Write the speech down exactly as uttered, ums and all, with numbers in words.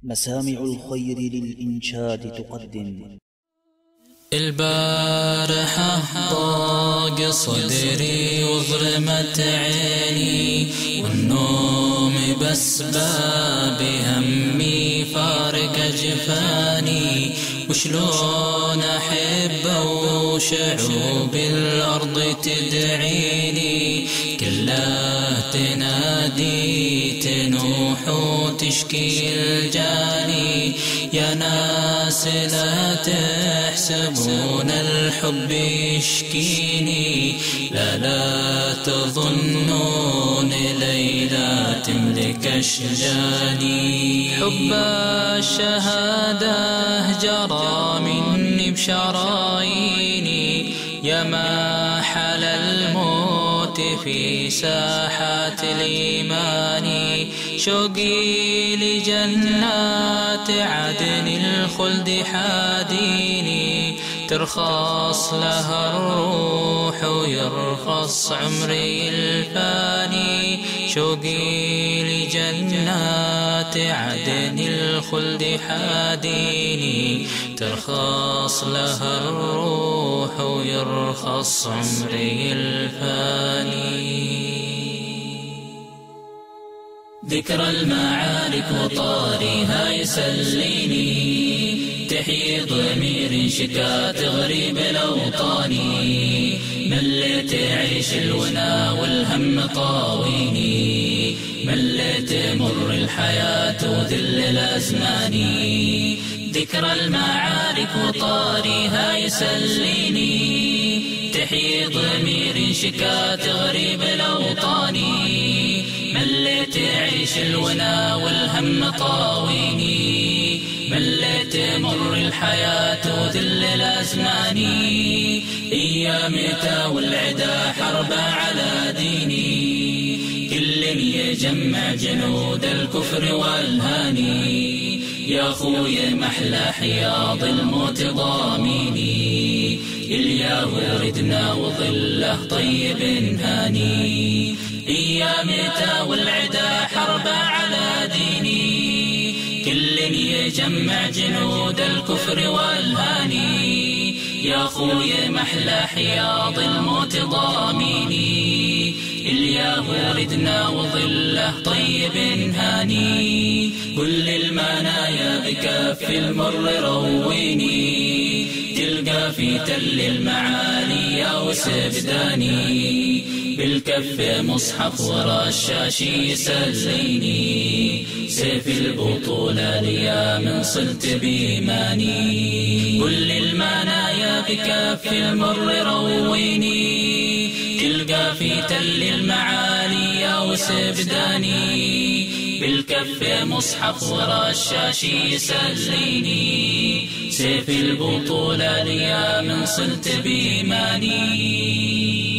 مسامع الخير للإنشاد تقدم. البارحة ضاق صدري وظلمت عيني، والنوم بس باب همي فارق جفاني. وشلون أحب وشعوب الأرض تدعيني، كلها تنادي تنوح وتشكي الجاني. يا ناس لا تحسبون الحب يشكيني، لا لا تظنون ليلى تملك أشجاني. حب الشهادة جرى مني بشراييني، يا ما حل الموت في ساحات الإيمان. شوقي لجنات عدن الخلد حاديني، ترخص لها الروح ويرخص عمري الفاني. شوقي لجنات عدن الخلد حاديني، ترخص لها الروح ويرخص عمري الفاني. ذكرى المعارك وطارها يسليني، تحيي ضمير شكا تغريب الأوطان. مليت عيش الونا والهم طاويني، مليت مر الحياة وذل الأزمان. ذكرى المعارك وطارها يسليني، تحيي ضمير شكا تغريب الأوطان. مليت عيش الونا والهم طاويني، مليت مر الحياة وذل الأزمان. أيامتا والعدا حرب على ديني، كل يجمع جنود الكفر والهاني. يا خويا محلى حياض الموت ضاميني، الياه وردنا وظله طيب هاني. أيامتا والعدا حرب على ديني، كل يجمع جنود الكفر والهاني. يا خويا محلى حياض الموت ضاميني، الياه وردنا وظله طيب هاني. كل المنايا بكف المر رويني، تلقى في تل المعالي يا وسبداني. بالكف مصحف ورا الشاشي يسليني، سيف البطولة ليا من صلت بإيماني. كل المنايا بكف المر رويني، تلقى في تل المعالي يا وسبداني. بالكف مصحف ورا الشاشي يسليني، سيف البطولة ليا من صلت بإيماني.